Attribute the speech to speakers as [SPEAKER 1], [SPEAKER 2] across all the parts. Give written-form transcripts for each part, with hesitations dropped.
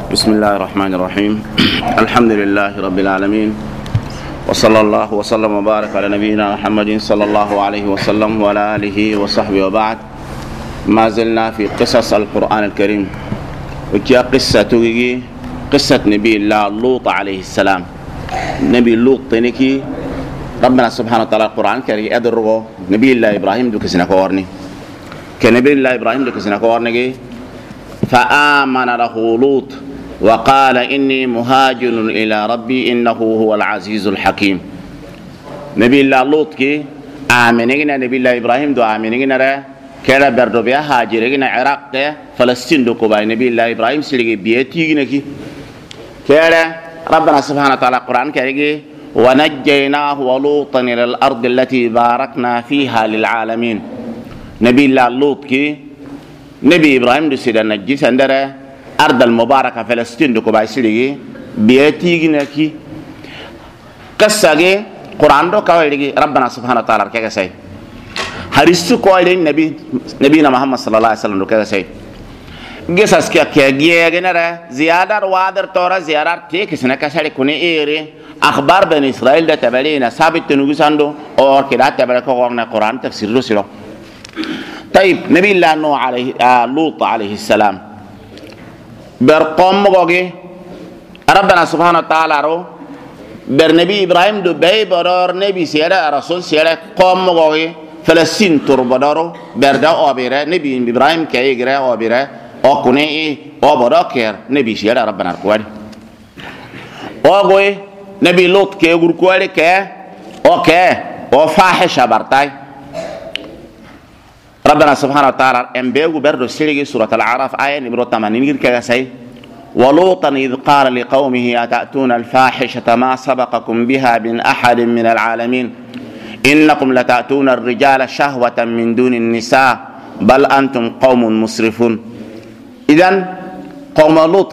[SPEAKER 1] بسم الله الرحمن الرحيم الحمد لله رب العالمين وصلى الله وسلم وبارك على نبينا محمد صلى الله عليه وسلم وعلى آله وصحبه وبعد. ما زلنا في قصص القرآن الكريم، وكيا قصة نبي الله لوط عليه السلام. نبي لوط تنكي ربنا سبحانه وتعالى القرآن الكريم أدرغو نبي الله إبراهيم دوك سنكورني كنبي الله إبراهيم دوك سنكورني فآمن له لوط وقال إني مهاجر إلى ربي إنه هو العزيز الحكيم. نبي الله لوط كي آمنين نبي الله إبراهيم دو آمنين را كلا بردو بيا هاجرين عراق فلسطين دو كوباي نبي الله إبراهيم سلقي بيتيجي نكي كلا ربنا سبحانه وتعالى القرآن كريجي ونجيناه ولوطا إلى الأرض التي باركنا فيها للعالمين. نبي الله لوط كي نبي إبراهيم دو سيدا نجي سندرة أرض المباركة فلسطين دو كوباي سلقي بيتيجي نكي قصة قرآن دو كوالي ربنا سبحانه وتعالى كيف سي حريصو كوالي نبينا محمد صلى الله عليه وسلم دو كيف سي قصص كيا جنرا زيادة وادر تورا زيادة تيك سنة كسر كوني إيري أخبار بني إسرائيل ده تبلينا ثابت تنوجساندو أو كده تبلك قرآن القرآن تفسير رسله. طيب نبي الله نوح عليه لوط عليه السلام برقم مغوغي ربنا سبحانه وتعالى رو برنبي إبراهيم دو بي برور نبي سيرة رسول سيرة قوم مغوغي فلسطين تربدارو بردا أبيرة نبي إبراهيم كي يجرى أبيرة أو كوني أو براكير نبي سيرة ربنا القواري أو نبي لوط كي يقول كواري أو فاحشة برتاي ربنا سبحانه وتعالى أنبياء بردو سيرة سورة العراف آية نمرة 80 كذا سي ولوطا إذ قال لقومه أتأتون الفاحشة ما سبقكم بها من أحد من العالمين إنكم لتأتون الرجال شهوة من دون النساء بل أنتم قوم مسرفون. إذن قوم لوط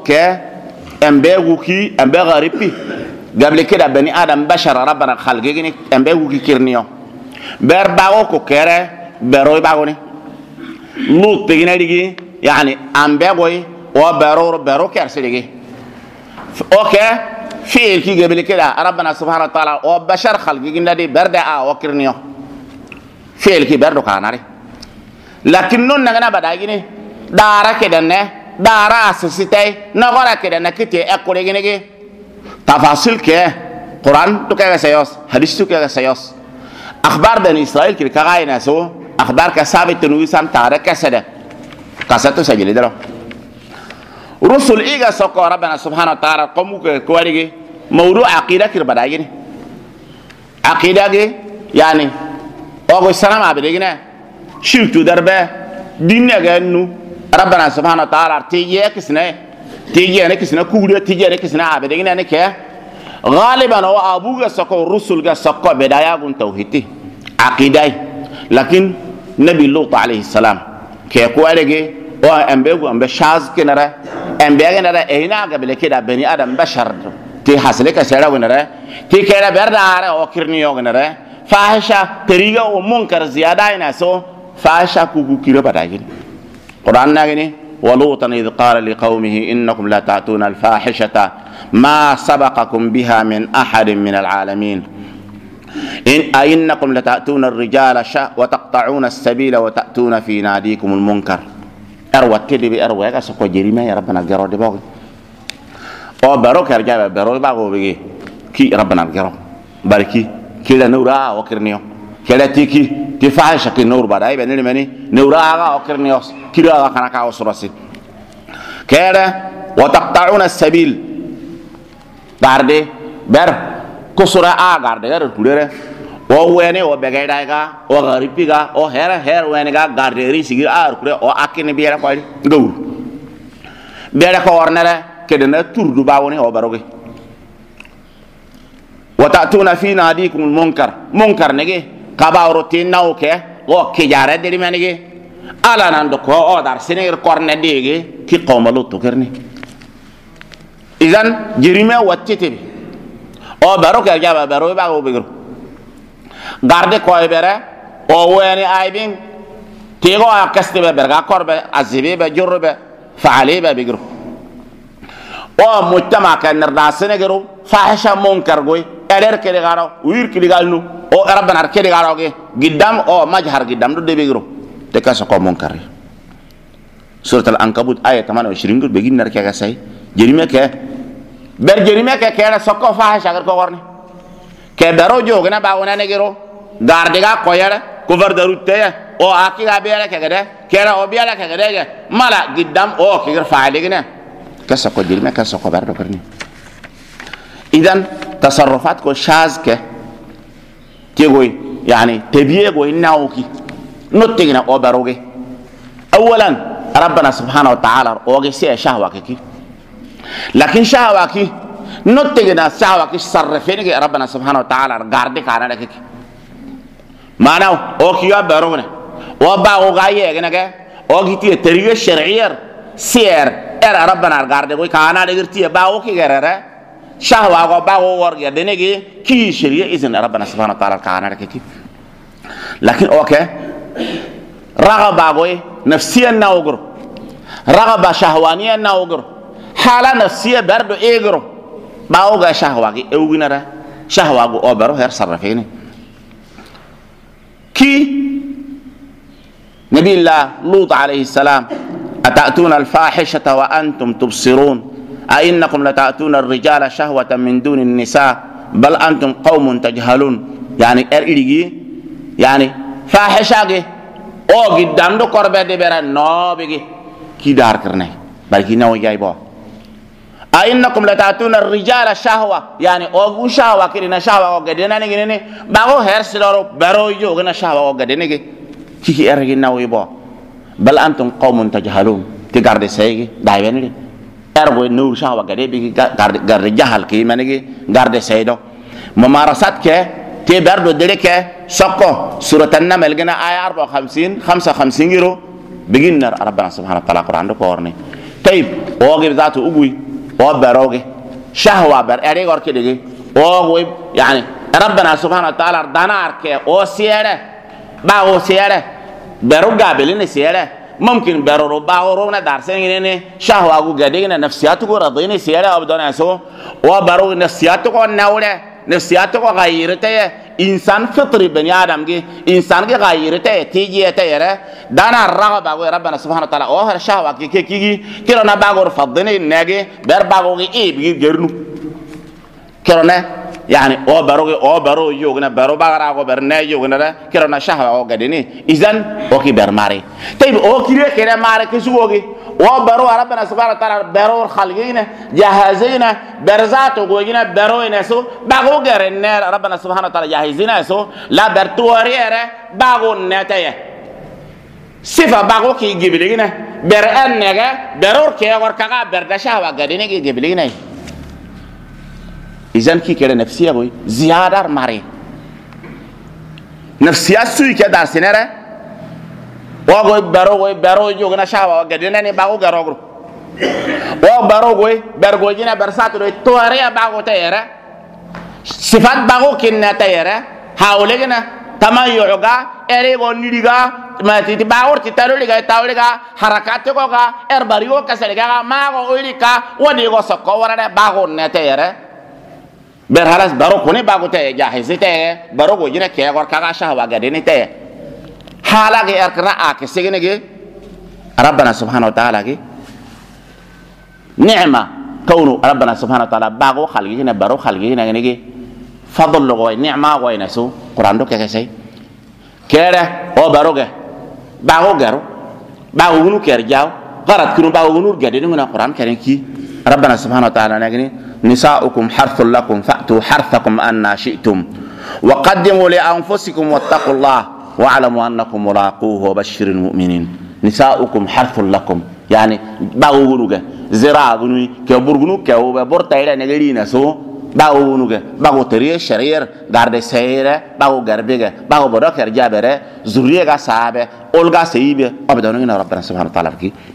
[SPEAKER 1] أنبياء غريبي قبل كده بني آدم بشر ربنا خلقيني أنبياء كيرنيو برباوكو كيره بروي باغوني لوط تيجي ديجي يعني أنبياء وبرو كارسليجي اوكي في كي قبل كده ربنا سبحانه وتعالى وبشر خلقنا دي برد وكرنيو في كي بردو كاناري لكن نون نغنا بداغيني دارا كده نه دارا اسسيتاي نغورا كده نكتي اكوريغيني تفاصيل كه قران تو كده سيوس حديث تو كده سيوس اخبار بني اسرائيل كده كاينا سو اخبار كثابت تنويسان تاريخ كسده كاساتو سجلي درو رسل إيجا سوكو ربنا سبحانه وتعالى قومو كواريجي موضوع عقيدة كده بدايجي عقيدة يعني أقول السلام عليكم شرط دربه دين جانو ربنا سبحانه وتعالى تيجي أنا كسنة كوريا تيجي أنا كسنة عبدين أنا كه غالبا هو أبوه سوكو رسل جا سوكو بداية عن توحيدي عقيدة لكن نبي لوط عليه السلام كواريجي أو أمبيغ شاز كنرا أمبيغ كنرا هنا قبل كده بني آدم بشر تي حصلك سيرا ونرا تي كده بردار أو كرنيو ونرا فاحشة طريقة ومنكر زيادة يناسو فاحشة كوكو كيرو بدايين قرآن ناقني ولوطا إذ قال لقومه إنكم لا تأتون الفاحشة ما سبقكم بها من أحد من العالمين إنكم لتأتون الرجال وتقطعون السبيل وتأتون في ناديكم المنكر أروى تدي بأروى يا سكوا جريمة يا ربنا الجراد باقي أو باروك يرجع باروك باقو بيجي كي ربنا الجراد باركي كلا نورا وكرنيو كلا تيكي تفاعل شكل نور بداي بني مني نورا وكرنيوس كلا كنا كاوس راسي كلا وتقطعون السبيل باردي بر كسرة غاردي غير كلره او وينه او بغايدايغا او غريبيغا او هير وينغا غارديري سيغي كره او اكيني بيرا كوي غور بيرا كو ورنره كدنا تردو باوني او باروغي وتاتون في ناديكم المنكر نغي كباورتين ناوكه او كجاره دي منغي ala nan do ko o dar senir korne dege ki qawma lutto kerni idan jirime wattete o barok ya jaba baro ba go bigro garde ko bere o woni aybin تيغو كستي برغا كورب عزيبي بجرب فعلي بيغرو o mujtama kan narda senegero fahisha munkar goy erer kede garo wir kidi galnu o rabbana kede garo ge giddam o majhar giddam do debe gero te ka so ko munkar surat al-ankabut ayat 28 begin nar ka say jerime ke ber jerime ke kera so ko fahisha gar ko gorni ke baro jogna ba wona negero garde ga ko yara ko var darutte o akiga bela ke gade kera o bela ke gade mala giddam o ke gar faaligna كسكو ديرما كسكو بارد كرني إذن تصرفات كو شاذ كه تيجوي يعني تبيعوي ناوكي نتيجنا أوبروجي أولا ربنا سبحانه وتعالى أوجي سيا شهوة كي لكن شهوة كي نتيجنا شهوة كي صرفينك ربنا سبحانه وتعالى غاردي كارنا كي ما ناو أوكي أوبروجنا وباو غاية كنا أوكي تي تريجة شرعية سير ربنا غارده کوئی کانا دغرتی باو کی غرره شهوا کو باو ورگه دنگی کی شریعه اذن ربنا سبحانه وتعالى کانا رکی لكن اوكي رغبه کوئی نفسيا ناوغر رغبه شهوانيه ناوغر حاله نفسيه برد ايغرو باو غا شهوا کی اوغنره شهوا کو اوبرو هر صرفين كي نبي الله لوط عليه السلام أتأتون الفاحشة وأنتم تبصرون أئنكم لتأتون الرجال شهوة من دون النساء بل أنتم قوم تجهلون يعني إرئيجي يعني فاحشة أو قدام دو قربة دي برا نو بيجي كي دار كرنه بلكي نو جايبو أئنكم لتأتون الرجال شهوة يعني أو شهوة كرنا شهوة أو قدنا نيجي باغو هرسلارو برو يو كنا شهوة أو قدنا نيجي كي إرئيجي نو يبو بل أنتم قوم تجهلون تقارد سيجي دايبين لي أرغو نور شهوة قريب قارد جهل كي منيجي قارد سيدو ممارسات كي تبردو دلك سقو سورة النمل لقينا آية 54 55 يرو بيجينا ربنا سبحانه وتعالى قرآن دو قورني طيب اوغي ذاته اوغي او بروغي شهوة بر اريغ اور كده اوغي يعني ربنا سبحانه وتعالى دانا اركي او سيره با او سيره برو قابلين سيره ممكن برو باورونا دارسين شهوة أقول قدينا نفسياتك رضيني سيره أبدون أسو وبرو نفسياتك النولة نفسياتك غيرته إنسان فطري بني آدم كي إنسان كي غيرته تيجي تيره دانا الرغبة أقول ربنا سبحانه وتعالى أوه شهوة كي كيرونا باغور فضني ناجي بر باغوري إيه بيجي جرنو كيرونا يعني او برو يوغنا برو باغرا او برنا يوغنا كيرونا شهوة او غديني اذن اوكي برماري طيب او كيري كده ماري كسوغي او برو ربنا سبحانه وتعالى برو خلقينا جهازينا برزاتو غوغينا برو نسو باغو غرن ربنا سبحانه وتعالى جهازينا سو لا برتوريره باغو نتايه صفه باغو كي جيبلينا برانغا برور كي وركا بردشهوة غديني جيبلينا إذن كي كده نفسية بوي زيادة ماري نفسية سوي كده سنرة وغوي برو جوغنا شاوا وغدنا ني باغو غروغرو وبرو غوي برغوي جينا برساتو توريا باغو تيرا صفات باغو كنا تيرا هاولغنا تمايوغا اريغو نيديغا ما تي باور تي تاروليغا تاوليغا حركاتكوغا ارباريو كسليغا ماغو اوليكا وديغو سكو ورا باغو نتيرا برهلاس برو كوني باغو تي جاهزي تي برو غوجينا كي غور كاغا شهوا غديني تي حالاغي اركنا اك سيغنيغي ربنا سبحانه وتعالى نعمه كونو ربنا سبحانه وتعالى باغو خلقينا برو خلقينا نيغي فضل غوي نعمه غوي نسو قران دو كيكسي كيره او باروغه باغو غارو باغو نو كير جاو غرات كنو باغو نور غديني من القران كريم كي ربنا سبحانه وتعالى نغني نساؤكم حرث لكم فأتوا حرثكم أن شئتم وقدموا لأنفسكم واتقوا الله واعلموا أنكم ملاقوه وبشر المؤمنين نساؤكم حرث لكم يعني باغونوغا زراغوني كبرغونو كبورتا إلى نغرينا سو باغونوغا باغو تريه شرير غارد سيره باغو غربيغا باغو بروكر جابره زوريغا صابه اولغا سيبه ابدانونا ربنا سبحانه وتعالى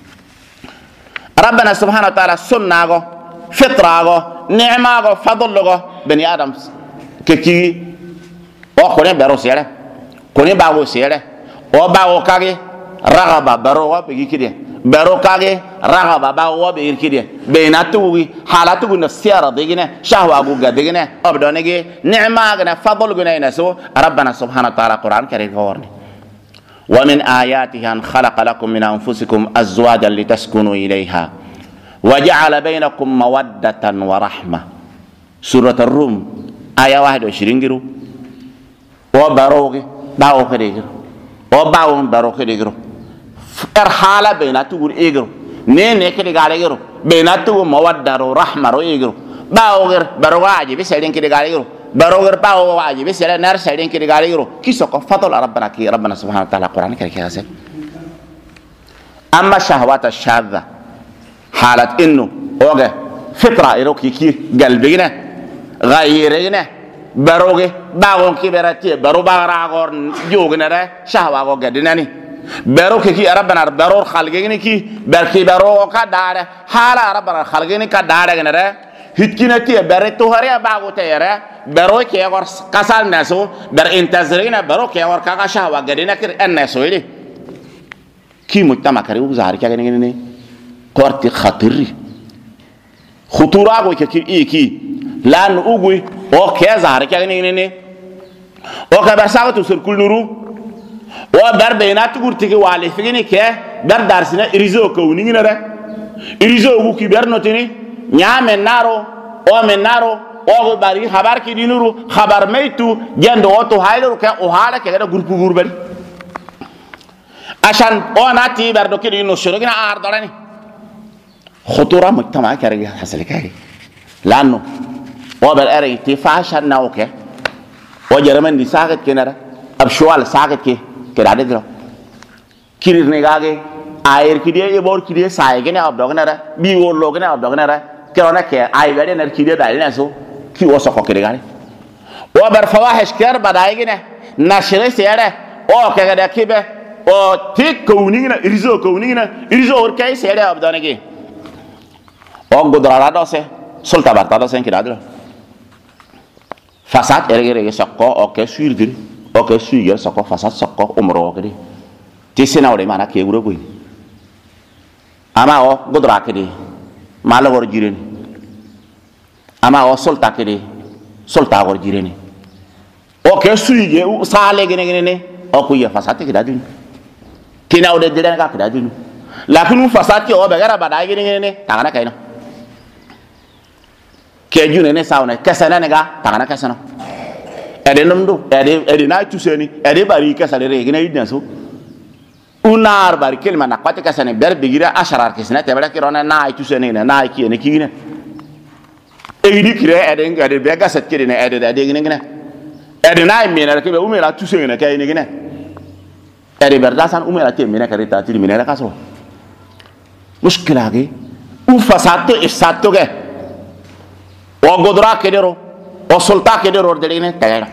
[SPEAKER 1] ربنا سبحانه وتعالى سناغو فطراغو نعماغو فضلغو بني ادم كي او كوني برو سيره كوني باغو سيره او باغو كاغي رغبه برو بيجي كده baro kage ragaba ba wo be irkide be na tuwi halatu na siyara digine shahwa gu gadigine abdonege ni'ma gana fadl guna naso rabbana subhanahu wa ta'ala quran karim warni wa min ayatihi an khalaqa lakum min anfusikum azwajan litaskunu ilayha wa ja'ala bainakum mawaddatan wa rahma surat ar-rum aya 21 giru o baroge bawo kede giru o bawo baro kede giru hala bainatu gur egro ne kede gale giru bainatu mawaddaro rahma ro egro bawo ger baro waji be selen kede gale giru baro ger bawo waji be selen nar selen kede gale giru kisoko fadl rabbana ki rabbana subhanahu wa ta'ala quran kare kase amma shahwat ash-shadha halat innu oge fitra iroki ki galbigina ghayrina baroge bawo ki berati baro bagara gor jogne re shahwa go gadinani baro ki rabbana baro khalgini ki barki baro ka dare hala rabbana khalgini ka dare gnere hitkinati bare to hare bago tere baro ki gor kasal naso bar intazrina baro ki gor ka shahwa gadina kir annaso ile ki mujtama kare uzar ka gnene qorti khatiri khutura go ki lan ugui o ke zahar ka gnene o ka basagatu sirkul nuru o bar beinat gurtigi wali figini ke bar darsina irizo ko ni ngina re irizo gu ki ber notini nyame naro o men naro o bari khabar ki dinuru khabar meitu jendo o to haylo ke o hala ke da gurpu gurbari ashan o nati bar do ki no shurugina ar dalani khutura mujtama kare hasal kare lanu o bar are tifashan nauke o jaraman di sagat kenara abshwal sagat ke kedade dro kirir ne gage ayer kidie e bor kidie saay gene abdognara bi wor logene abdognara kerona ke ay wede ner kidie dalina so ki woso ko kede gale o bar fawahish ker baday gene nashre sere o ke gade kibe o tik kowningina irizo or kay sere abdonege o godrara dose sulta barta dose kidadro fasad ergere sakko o ke suirgiri o ke suiger sakko fasad sakko umro kedi tisina ore mana ke wuro goy ama o godra kedi mala wor jireni ama o sulta kedi sulta wor jireni o ke suige sale gene ne o ku ya fasad ke dadun kina o de dire ka dadun lakin fasad ke o be gara bada gene ne tagana kayna ke june ne sawna kesana ne ga tagana kesana ede numdu ede na tuseni ede bari kesale re gina yidna so unar bari kelma na kwate kesane ber bigira asharar kesna te bala kirona na tuseni na ki ne kigine e kire ede be ga set kire ede gine ede na mina ke be umela tuseni ne kay ne gine ede ber dasan umela te mina kare ta tiri mina ka so mushkila ge u fasato isato ge o godra kedero o sulta kedero deline tayara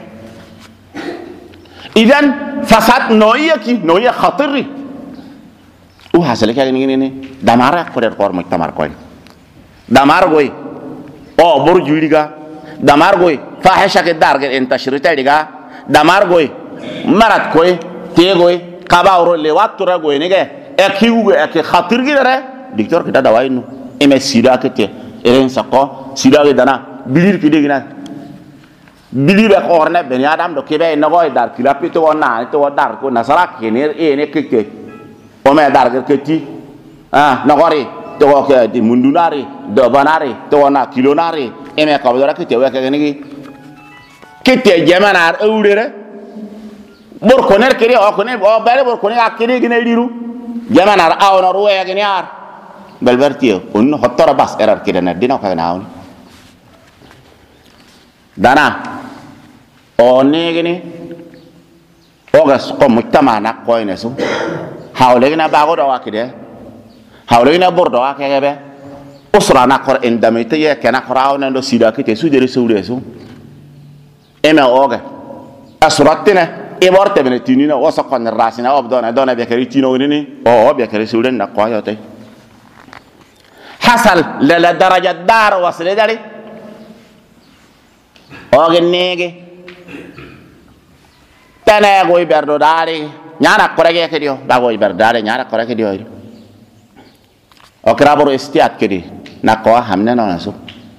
[SPEAKER 1] idan fasad noya khatiri u hasale ka ni damara ko der kor mo tamar ko damar goy o bor juliga damar goy fahisha ke darge entashirita diga damar goy marat koy te goy kabawro le watura goy ne ge e kiwu e ke khatir gidare dictor ke dawaynu eme sida ke te eren sako sida ge dana bilir ki degina bilir be korne ben adam do ke be no goy dar kilapi to na to dar ko nasara ke ne e ne ke o me dar ke ti no gori to ko di mundunari do banari to na kilonari e me ko do ke te we ke ni ke te jamanar eurere bor ko ner kiri o ko ne o bare bor ko ne akiri gine diru jamanar awno ruwe gine ar belbertio on hottara bas erar kidana dina ko na awni dana o negini ogas ko mujtama na ko ine so hawlegina bago do wakide hawlegina bordo wakebe usra na ko endamite ye kana qraaw na do sida kite su dere sewre so eme oga asratna e borte bene tinina o sakon rasina obdona dona be kari tino ni o be kari sewre na ko yote hasal la daraja dar wasle dali oge nege tane goy berdo dare nyana korege ke dio da goy berdare nyana korege dio okraboro istiat kedi nakwa hamne na so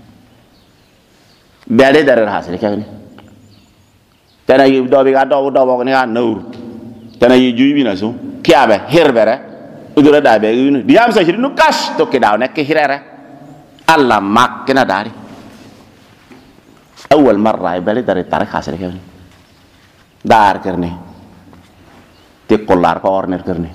[SPEAKER 1] bele darer hasle kagni tana yi do bi ga do ni ga nour tana yi juibi na so kiabe herbere udura da be yunu diam sa hiru kash to ke daw nek hirere alla mak na dari awal marra bele darer tarik hasle kagni dar करने ते कोलार का और नेट करने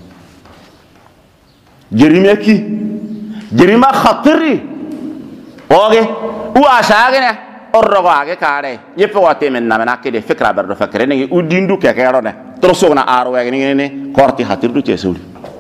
[SPEAKER 1] जरीमे की जरीमा खतरी ओके वो आशा आगे ना और रोग आगे कारे ये पवाते में ना मना के दे फिक्रा बर्दो फिक्रे नहीं उदिंदु क्या क्या रोने तो सोना आरो आगे नहीं ने कोर्टी खातिर तो चेसुल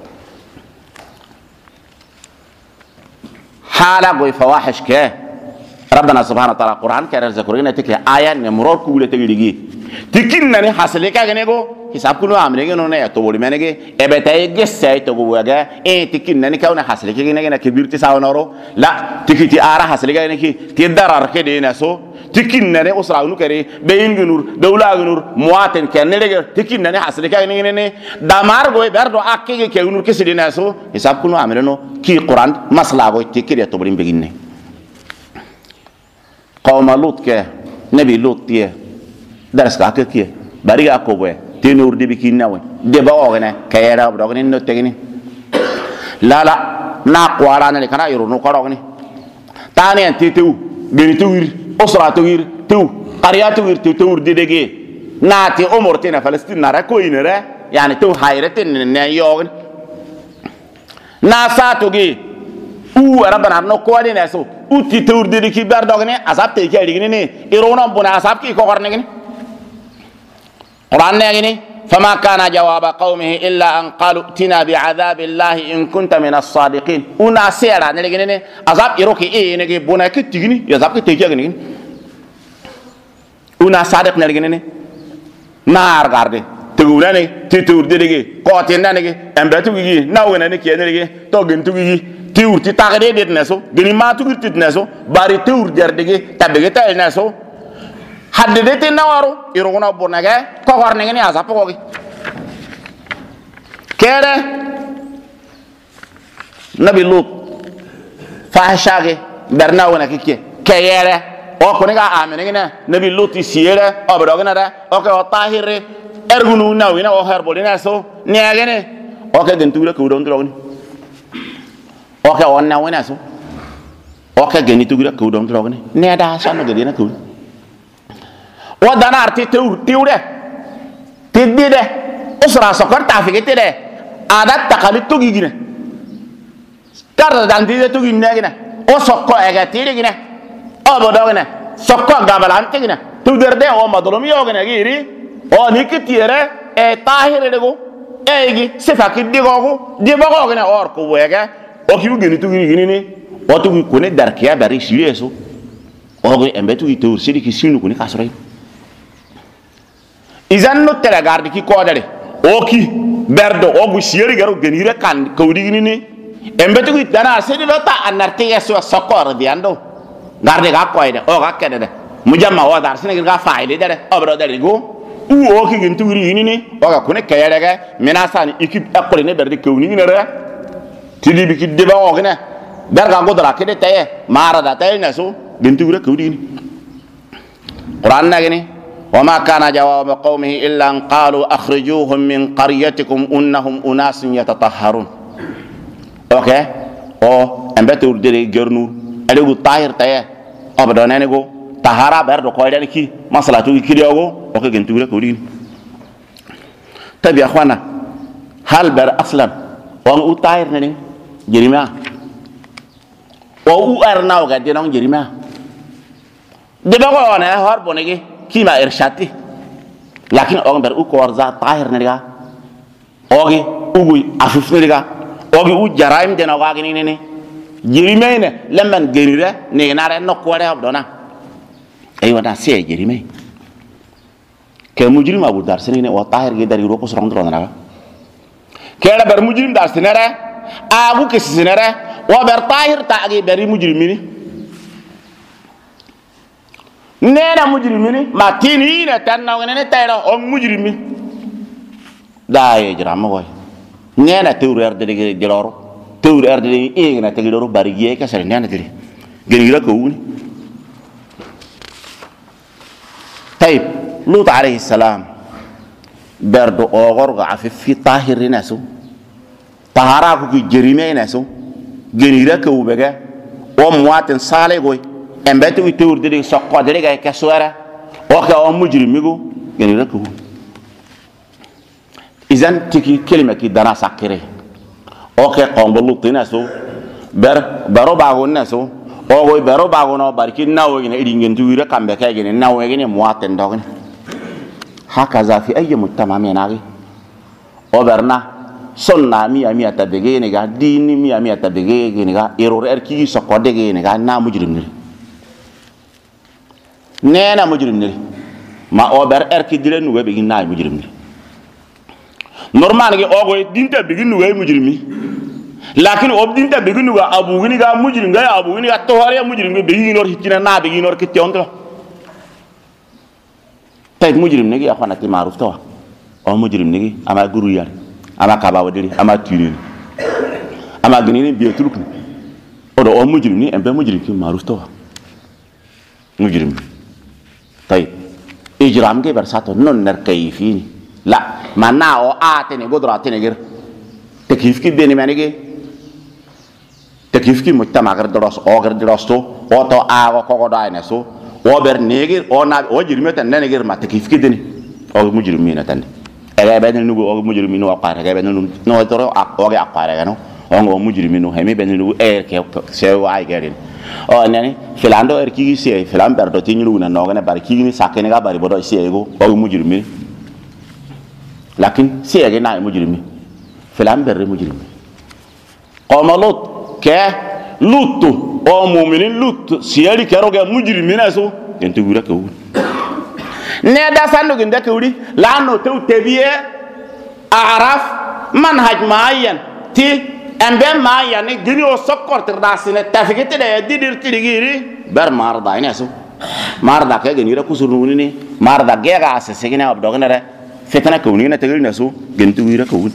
[SPEAKER 1] حالا कोई फवाहिश के ربنا سبحانه وتعالى القرآن كرر ذكرنا تكي آيات نمرور كولة تجيلي تكين نني حاصل كأجنكو حساب كله عاملين إنه نه تقولي منك إبتاعي جسّاي تقولوا جا تكين نني كونه حاصل كأجنك كبير تساو نارو لا تكي تيارا حاصل كأجنك تيدار أركي ديناسو تكين نني أسرع إنه كري بين جنور دولة جنور مواطن كأنه لقى تكين نني حاصل كأجنك نني دمار قوي بردو أكيد كأنور كسر ديناسو حساب كله عاملينه كي القرآن مسلا قوي تكير يتقولين بيجينه قوم لوط كه نبي لوط تيه درس كاك كيه باريغا كوبه تنور دي بكينا وين دي باوغنا كيرا بدوغني نوتغني لا ناقوارانا لي كنا يرونو كروغني تاني انت تو بني توير اسرا توير تو قريا توير توير دي دغي ناتي عمرتنا فلسطين نارا كوينرا يعني تو هايرتن نيوغن ناساتوغي او ربنا نو كوالي ناسو uti tour de ki bar dogne asab te ki digni ni irona buna asab ki ko korne gni quran ne gni fama kana jawaba qaumihi illa an qalu tina bi adhab allah in kunta min as-sadiqin una sera ne gni ni asab iroki e ne ki buna ki tigni ya asab ki te ki gni una sadiq ne gni ni na regarde tugula ne ti tour de gi ko tin ne gi embatu gi nawena ne ki ne gi to gen tu gi tiur ti tagde det neso gini ma tu tit neso bari tiur derdege tabege tal neso hadde de tin nawaru irona bonage ko warne ngani asa ko gi kere nabi lut fahshage berna wona kike kayere o ko ne ga amene ngene nabi lut siere o bedogena da o ko tahire ergunu nawina o herbolina so neegene o ke den tuura ko don drogni oke onna wena so oke geni tugira ko dom trogne ne da sanu gedi na ko o dana arti tiure tidide usra sokar tafike de adat takalit to gigine tar dan dide to ginne gine o sokko ega tire gine o bodogine sokko gabalan tigine tu derde o madolum yogine giri o nikitiere e tahire dego egi sefaki digogo dibogo gine or ko wega o ki geni tu gini ni o tu ko ne darkiya bari sileso o go embetu ito sidi ki sinu ko ni kasore izan no tele garde ki ko dare o ki berdo o bu sieri garo geni re kan ko di gini ni embetu ki dana sidi do ta anarte yeso sokor di ando garde ga ko ide o ga kede de mujamma o dar sine ga faile dare o bro dare go o ki geni tu gini ni o ga ko ne kayere ga menasani équipe akole ne berde ko ni ne re tidi bi ki deba ogna darga godra kede taye mara da taye naso bintu rek wudini quran nagini wama kana jawab qaumihi illa an qalu akhrijuhum min qaryatikum innahum unasun yatatahharun okay o embete urdere gernu alegu tahir taye abadone nego tahara berdo ko den ki masalatu ki diogo o ko gentu rek wudini tabi akhwana hal bar aslan wa utahir ne jerima o u arnaw ga de non jerima de ba ko na har bonegi kima irshati lakin o ber u ko warza tahir ne ga ogi ugu afif ne ga ogi u jaraim de na wa ga ni ne jerima ne lemman gerire ne na re no ko re abdona ay wada se jerima ke mujrim abu dar sene ne o tahir ge dari ro ko sron dro na ga kera ber mujrim dar senere agu ke senere wa ber tahir taagi beri mujrimini nena mujrimini matini ne tanna ngene tayra o mujrimi daaye jram ko nena tewrer de geloro tawr ardini egna tegidoro bariye ka sare nana diri genigira ko wuni tayib lut alayhi salam berdo ogorga afi tahirina so tahara ko ki jerime na so genigira ko ubega o muatin sale goy embete wi tawr diri sokko diri ga ka suara o ka o mujrimigo genigira ko izan tiki kelima ki dana sakire oke qombolu tinaso baro bago naso ogo baro bago no barki nawo gine idingen tuwira kambe kay gine nawo gine muaten dogni hakaza fi ay mujtama menagi oberna sonna mi tabege ne ga dini mi tabege gine ga error erki sokode gine ga na mujrim ni ma ober erki dilen webe gine na mujrim ni normal ge ogo dinta biginu way mujrimi lakin ob dinta biginu ga abu gini ga mujrim ga abu gini ga to hare mujrim be yinor hitina na be yinor ki tionto tay mujrim ne ga xana ti maruf to o mujrim ne ama guru yar ama kaba wadiri ama tinin ama gini bi tuluk o do o mujrim ni embe mujrim ki maruf to mujrim tay ijram ge bersato non ner kayfini la mana o atene godra atene gir takif ki beni manige takif ki mujtama gar dros o gar drosto o to a ko do ayne so o ber negir o na o jirmeta nene gir ma takif ki deni o mujrimina tan ega ben nugo o mujrimino o qara ga ben no toro ak o ga qara ga no o ngo mujrimino hemi ben nugo e ke se o ay garin o nani filando er ki se filan ber do tinyu na no ga bar ki ni sakene ga bari bodo se ego o mujrimini lakin siyage na mujrimi filan berre mujrimi qoma lut ke lutu o mu'minin lut siyari kero ga mujrimi na so entu gura ko ne da sando ginde ko uri lano tew tebiye araf manhaj maayan ti embe maayan ni gini o sokkor tirdasine tafigete de didir tirigiri ber marda ina so marda ke gini ra kusuruni ni marda gega asesegina abdognere فتنة كونية تقول نسو جنتو ويرا كون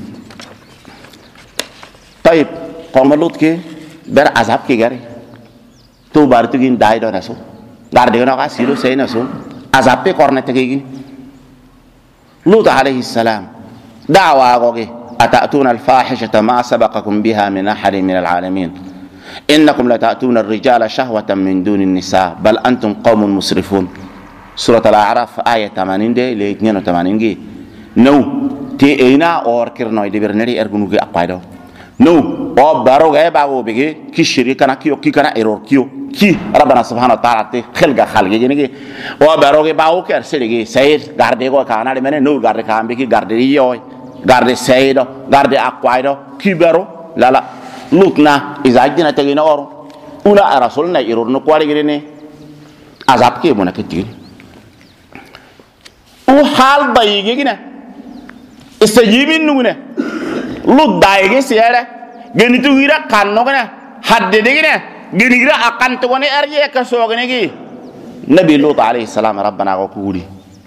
[SPEAKER 1] طيب قوم لوط كي بر عذاب كي غاري تو بارتو جين داي دو نسو غار دينا کا سيرو سي نسو عذاب پہ کرنے تگين لوط عليه السلام دعوا غوغي اتاتون الفاحشه ما سبقكم بها من احد من العالمين انكم لتاتون الرجال شهوه من دون النساء بل انتم قوم مسرفون سوره الاعراف ايه 80 ل 82 جي no te ina or kirno de berneri ergunu ge apaido no o baro ge bago bege ki shirika na ki kana error ki rabbana subhanahu wa ta'ala te khalga khalge jenege o baro ge bago ker serege sayid garde go kana de mene no garde kambe ki garde yoy garde sayido garde apaido ki baro lala lutna izajina tegina oro una rasulna error no kwari gene azab ke bona ke o hal bayige gina istajimin nune lu daige siere geni tu gira kanno gana hadde de gina geni gira akan to gone arje ka so gene gi nabi lut alayhi salam rabbana ko kudi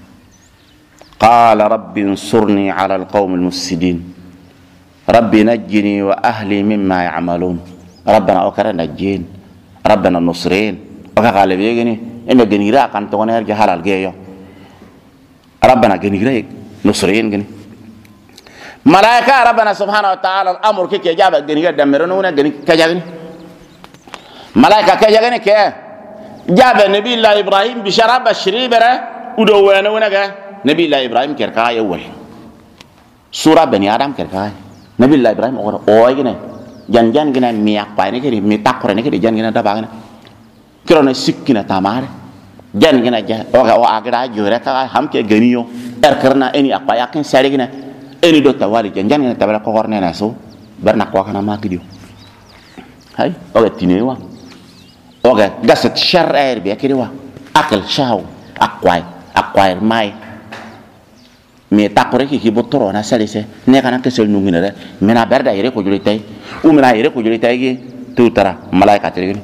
[SPEAKER 1] qala rabbi ansurni ala alqawm almufsidin rabbi najjini wa ahli mimma ya'malun rabbana okara najjin rabbana nusrin oka qala be geni ene geni gira akan to gone arje halal geyo rabbana geni gira nusrin geni malaika rabbana subhanahu wa ta'ala al-amr ke jaba geni ga damerno na geni ka jagni malaika ka jagni ke jaba nabi allah ibrahim bi sharaba shribara udo wana wana ga nabi allah ibrahim ker ka yawal sura bani adam ker ka nabi allah ibrahim o gene jan gene mi akpa ne ke mi takore ne ke jan gene da bagana kirona sikkina tamare jan gene ja o agra jure ka hamke ganiyo karna eni akpa yakin sare gene eni do tawari jan gene tabala ko horne na so barna ko kana makidio hay o tinewa o ga gasat shar'ir bi akiri wa akal shaw akwai mai me takore ki botoro na salise ne kana kesel nungine re mena berda yere ko julitay u mena yere ko julitay gi tutara malaika tere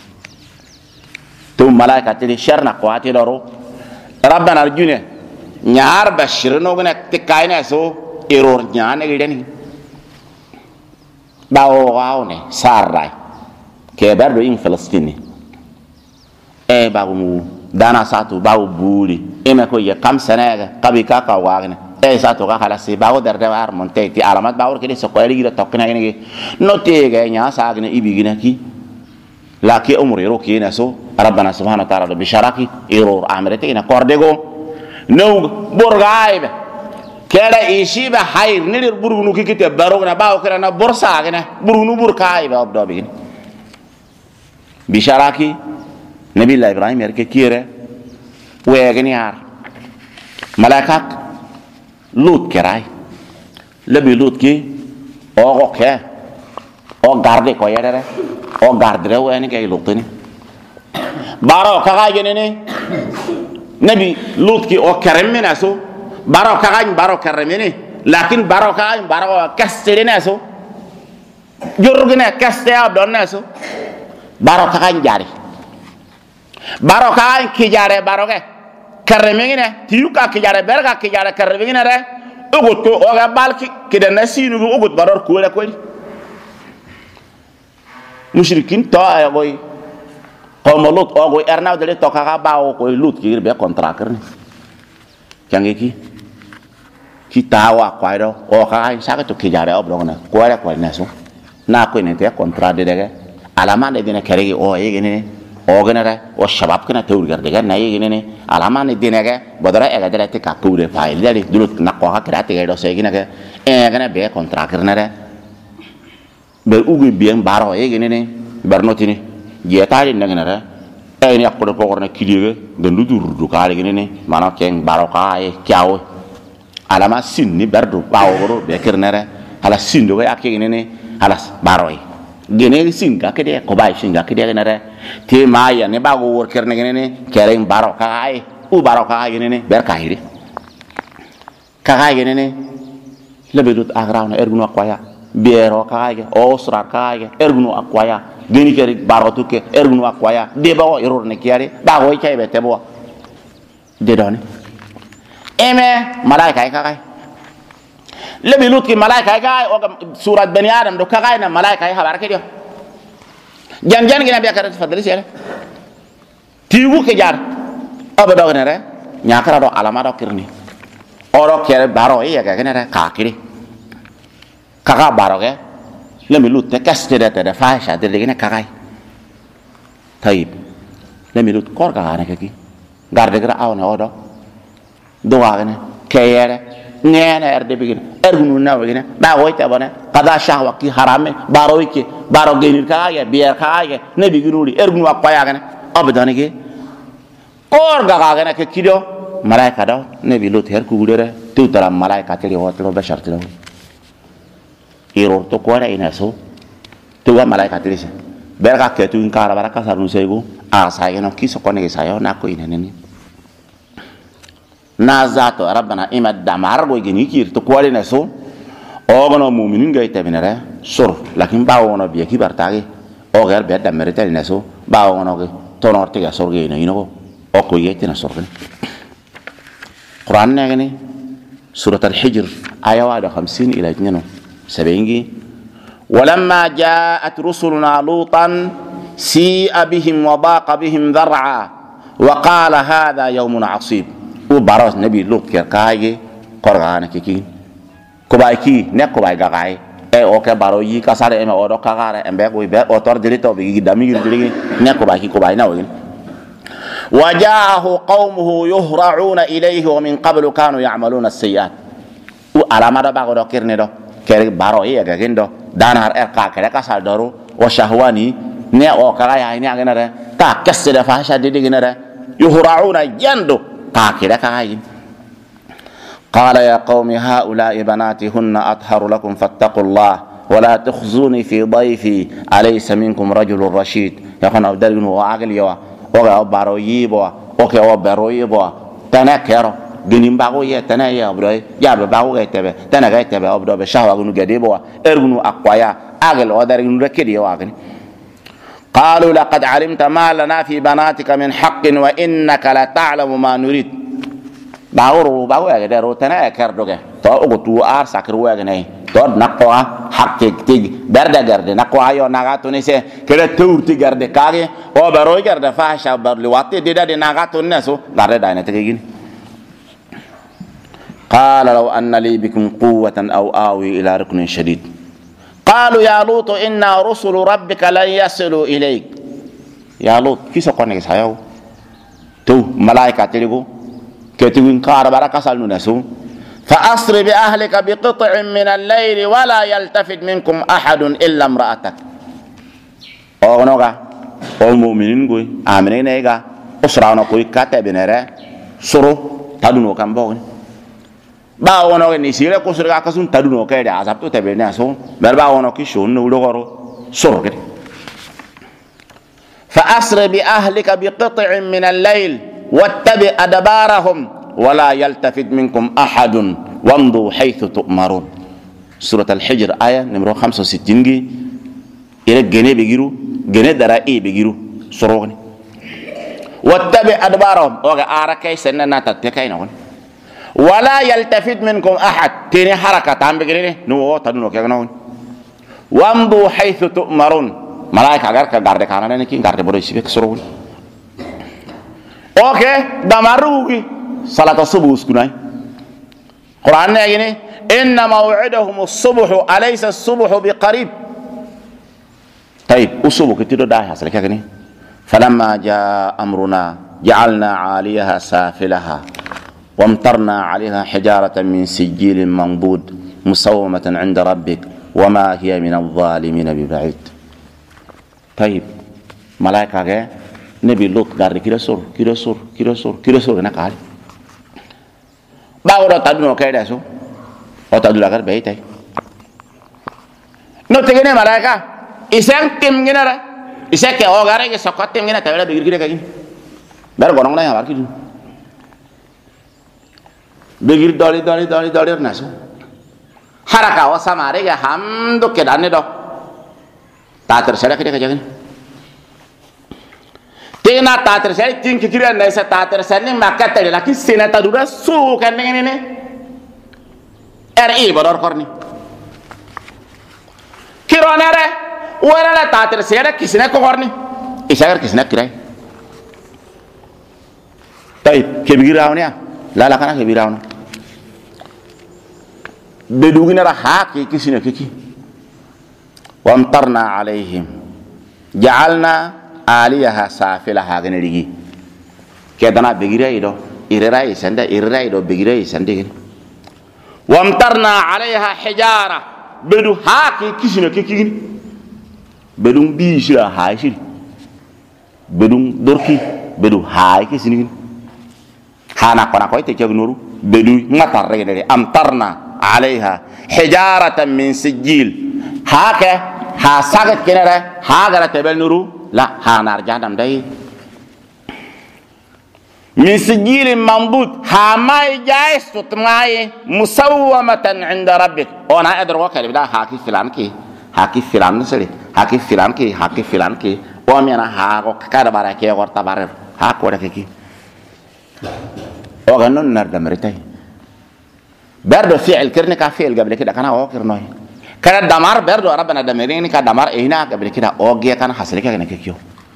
[SPEAKER 1] to malaika tere sharna ko ati loro rabbana arjune nyar bashir no gna tikayna so error nyane gideni bawo waone sarai ke berdo in Palestine bawo dana satu bawo buri me ko ye kam senaga kabi ka wagne satu ka kala si bawo der de war monte ti alamat bawo ke so ko ri tokna ne no te ga nya sagne ibigina ki laki umri roki na so rabbana subhanahu wa ta'ala bi sharaki irur amrete ina kordego no borgaibe kera ishiba hayr nidir burgunu kikite barogna bawo kera na borsa gena burgunu burkai ba obdo bigin bi sharaki nabi ibrahim yerke kire wegni har malakak lut kerai lebi lut ki o ke o garde ko yere o garde woni kay lutini baro kaga genene nabi lut ki o keremena so baro keremene lakin baro kaga baro kastelena so jorgene kastea donna so baro kaga jari baro kaga ki jare baro ke keremene tiuka ki jare berga ki jare keremene re ugut ko o ga balki ki de nasinu ugut baror ko le ko mushrikin to ay boy qawma lut o go ernaw de to kaga bawo ko lut ki be contrat ni jange ki tawa kwairo o kaga saka to ki jare ob dogna ko re ko naso na ko ne te contrat de de alama de ne keregi o yegene o genere o shabab kana tawr garde ga na yegene alama ne de ne bodara e ga de te ka pure file de dulut na ko ha krate ga do se gene ga gene be contrat ne be ugu bien baro yegene barnotini jetali ndengere ni akko ko korna kilige de ndudur ka yegene mana ken baro ka e kyawo alama sinni berdu baworo be kernere ala sindo ga yegene ala baro gene singa kede ko bay singa kede genere te maya ne bago wor kerne gene keren baro ka ay u baro ka gene ber kahiri ka gene lebedut agrawna ergunu akwaya biero ka ge osra ka ge ergunu akwaya geni keri baro tuke ergunu akwaya de bawo eror ne kiare bago chaybe tebo de doni eme malaika ka kay lebi lut ki malaika ga o surat bani adam do kaga na malaika habar ke dio jan gina biya karat fadli sele tiwu ke jar abado ne re nyakara do alama do kirni oro kere baro ya ga ne re ka kiri kaga baro ke lebi lut te kaste de faisha de gina kaga tayib lebi lut kor ga ne ke ki garde gra awne odo do wa ne kayere ngene erde bigin ergunu na wegina ba woyta bone qada shahwa ki harame baro wiki baro genir kaaye bier kaaye ne biginuri ergunu akwaya gane abdane ge or ga gane ke kido malaika do ne bi lut her ku gudere tutara malaika teli hotlo bashar telo iro to ko ra ina so to wa malaika teli se berga ke tu inkara baraka sarnu sego a sayeno kiso kone sayo na ko ina neni nazato rabbana imad damar go gini kir to kwale na so o gono mu'minin ga itabinare sur lakin bawo no biya ki bartage o gar be da merita na so bawo no ge to no tiga sorge ina ino o ko yete na sorge qur'an ne gani surat al-hijr aya 50 ila 72 ولما جاءت رسلنا لوطا سيء بهم وضاق بهم ذرعا وقال هذا يوم عصيب u baros nabi lut ke kaage korgana kiki ko bay ki ne ko bay gagaay e o ke baro yi kasare e me o do kagare e be ko be o tor dilito bi dami dili ne ko bay ki ko bay nawin wajaahu qaumuhu yuhra'una ilayhi wa min qablu kanu ya'maluna as-sayyi'at u alama do bago do kirne do kere baro yi ga gendo danar ka kere kasal doru wa shahwani ne o kagaya ni agena ta kasde fa sha didigina yuhra'una yando كاكيدا كاين قال يا قوم هؤلاء بناتي هن أطهر لكم فاتقوا الله ولا تخزوني في ضيفي أليس منكم رجل رشيد يكون أبدالين وعقل يوا وغا باروي بوا وكي وباروي بوا تنكرو جنين باغو يتنا يا أبدوي يا باغو يتبه تنا يتبه أبدو بشهوة غنو جدي بوا إرغنو أقويا عقل ودارغنو ركدي واغني قالوا لقد علمت ما لنا في بناتك من حق وإنك لتعلم ما نريد باورو باو يا درو تنا كردوغه تو اوغتو ار ساكرو يا غني tod nakwa hakke tig berda garde nakwa yo nagato ne se kele tourti garde kage o baro garde fasha barli wate de da de nagato ne so garde da ne tegin qala law anna li bikum quwwatan aw awi ila ruknin shadid qalu ya lut inna rusulu rabbika lan yasilu ilayk ya lut kiso kone sayo to malaika teligo ketiwin kara baraka salnu nasu فأسر بأهلك بقطع من الليل ولا يلتفت منكم أحد إلا امرأتك أغنوغا المؤمنين قوي آمنين إيغا أسرانا قوي كاتبينيرا سرو تدونو كان بوغن باغنوغا نسيرا كسرغا كسون تدونو كيدا عذاب تبيني أسو برباغنو كيشون نولوغارو سرو كده فأسر بأهلك بقطع من الليل واتبع أدبارهم ولا يلتفت منكم أحد وامضوا حيث تؤمرون سورة الحجر آية نمرة 65 إلى جنيه بيجرو جنيه درائي بيجرو سروني واتبع أدبارهم وقع أركي سننا تتكين ولا يلتفت منكم أحد تاني حركة تام بيجري نو تدنو كيغنون وامضوا حيث تؤمرون ملائكة غير كغارد كانوا نكين غارد برويسي بك سروني أوكي دماروكي صلاة الصبح اسكناي قرآن يعني إن موعدهم الصبح أليس الصبح بقريب طيب الصبح كتير داعي حصل كأني فلما جاء أمرنا جعلنا عاليها سافلها وامطرنا عليها حجارة من سجيل منضود مسومة عند ربك وما هي من الظالمين ببعيد طيب ملائكة نبي لوط قال كده سور هناك عالي باو do tadno kayda so o tadula gar baytay no tegene malaika isang tim ngina ra isake o gare ke sokotim ngina tawela bigir gire kagin bar gonong na yabar kidu bigir doli naso haraka o samare ga hamdo ke danne do ta tersera kide kajagin tena ta tersera tin kikira na sa ta tersera ni makata de lakin sena ta dura su kan ne ri bodor korni kironare wala la ta tersera kisina ko korni isagar kisina kirai tay kebirawnya la kana kebirawna bedugina ra haki kisina kiki wamtarna alaihim ja'alna aliyaha safilaha ganirigi kedana begira ido irera ido begira isande wamtarna alaiha hijara bedu haki kisina kikigin bedum bi shira haishir bedum dorki bedu hay kisinigin hana kona koy te jagnuru bedu matar regere amtarna alaiha hijaratan min sijil haka ha sagat kenere ha gara tebel nuru la hanar jadam day min sijil mambut ha may jay sutmay musawwamatan inda rabbik ona adr wakal bila haki filan sele haki filan ki o mena ha ko kada barake gorta barer ha ko da ki o ganon nar da meritay برضو فعل كرني كفعل قبل كده كان أوكر نوي كان دمار برضو ربنا دمريني كان دمار هنا قبل كده أوجي كان حصل كده كيو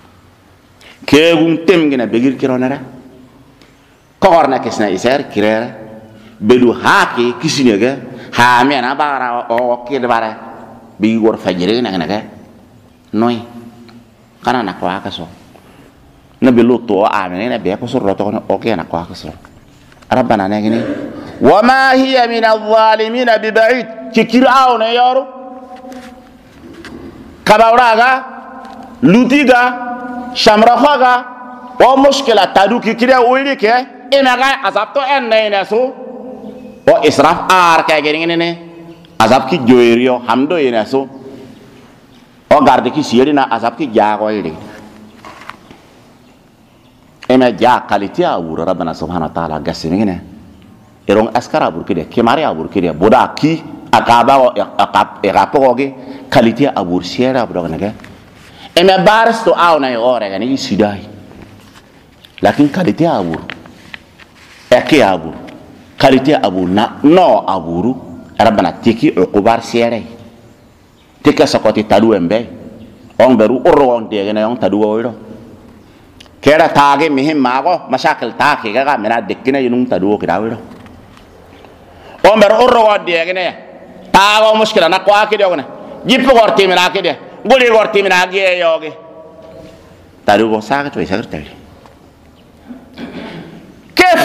[SPEAKER 1] كيوم تم جنا بيجير كيرونرا كورنا كسنا إسر كيرا بدو هاكي كيسني جا هامي أنا بارا أوكر بارا بيجور فجرين أنا كده نوي كان أنا كوا كسو نبلو تو آمين نبيا كسر رتونا أوكي أنا كوا كسر ربنا نجني وما هي من الظالمين ببعيد كيراون يارو كباوراغا لوتيغا شمرخاغا ومشكله تادو كيرا ويليك انغا عذابتو انينسو واسراف ار كاغينينه عذاب كي جويريو حمدو ينسو او غاردي كي سيرينا عذاب كي جاغو يدي اما جا قالتي او ربنا سبحانه وتعالى غسمينه erong askara burkide kemare aburkide boda ki akaba akapoge qualité abur siera bodogane e me barsto auna e ore gani sidai lakin qualité abur e ke abur qualité abur na no aburu rabbana tiki uqubar sere tika sokoti tadu embe on beru oro on de gene on tadu oiro kera taage mihim mago mashakil taake ga mena dekkina yunung tadu kirawiro on beru oro on de gene taago mushkila na kwa kide ogna jippo gorti mena kide guli gorti mena ge yoge tadu go saga to isagar tali kef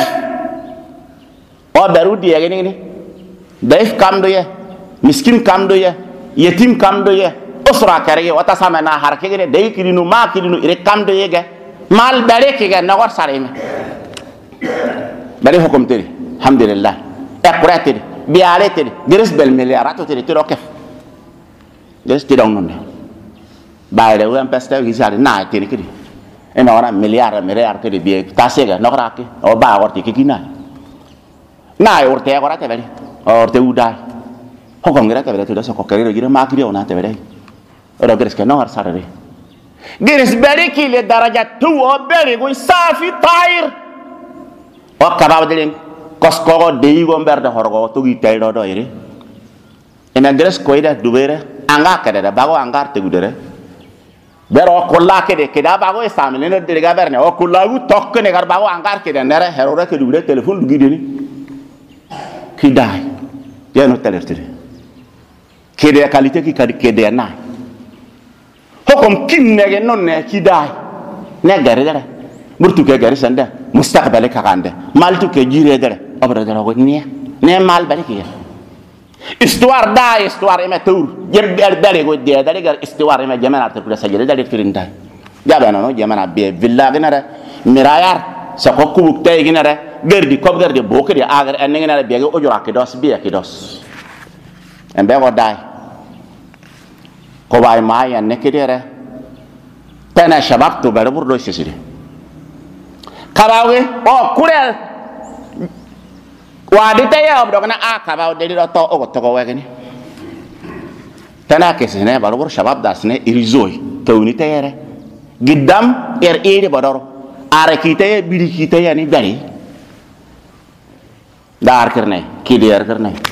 [SPEAKER 1] o beru de gene ni daif kam do ye miskin kam do ye yetim kam do ye usra kare wata samana har ke gene dai kirinu ma kirinu ire kam do ye ge mal bare ke ge nagor sare me bare hukum tiri alhamdulillah akurate biale tiri geres bel miliarato tiri tiro kef geres ti dong non bayre wen pesta gisari na tiri kiri ena ora miliar ke bi tasega nagora ke o ba gorti ke kina na urte agora te bari orte udai hukum gira kabere tuda soko kare gira makiri ona te bere ora geres ke no har sarare geres bere ki le daraja tu o bere go safi tair o kabaw de kosko de go berde horgo to gi taydo do ire ena geres ko ida dubere anga kade da bago angar te gudere bero ko la ke de ke da bago e samle ne de ga berne o ko la gu tok ne gar bago angar ke de nere herore ke dubere telephone du gi de ni ki dai ya no telefone kede qualité ki kadi kede na hokom kinnege non ne kidai ne gare dere burtu ke gare sanda mustaqbal ka gande maltu ke jire dere obra dere go ne mal bale ki histoire da histoire e metour yer dere go de dere gar histoire e jamana ta kula sajere dere firinda jabe no jamana be villa ginara mirayar sa ko kubuk tay ginara gerdi kob gerdi bokedi agar en ginara be go ojura ke dos be ke dos en be go dai ko bay ma ya nekidere tana shabab to bare burdo sesiri kabawe o kurel wadi taya obdo kana a kabaw de do to o to ko wegani tana kesene bare bur shabab dasne irizoi tawni tayere giddam iri bodoro are kite bidi kite yani dari dar karne ki der karne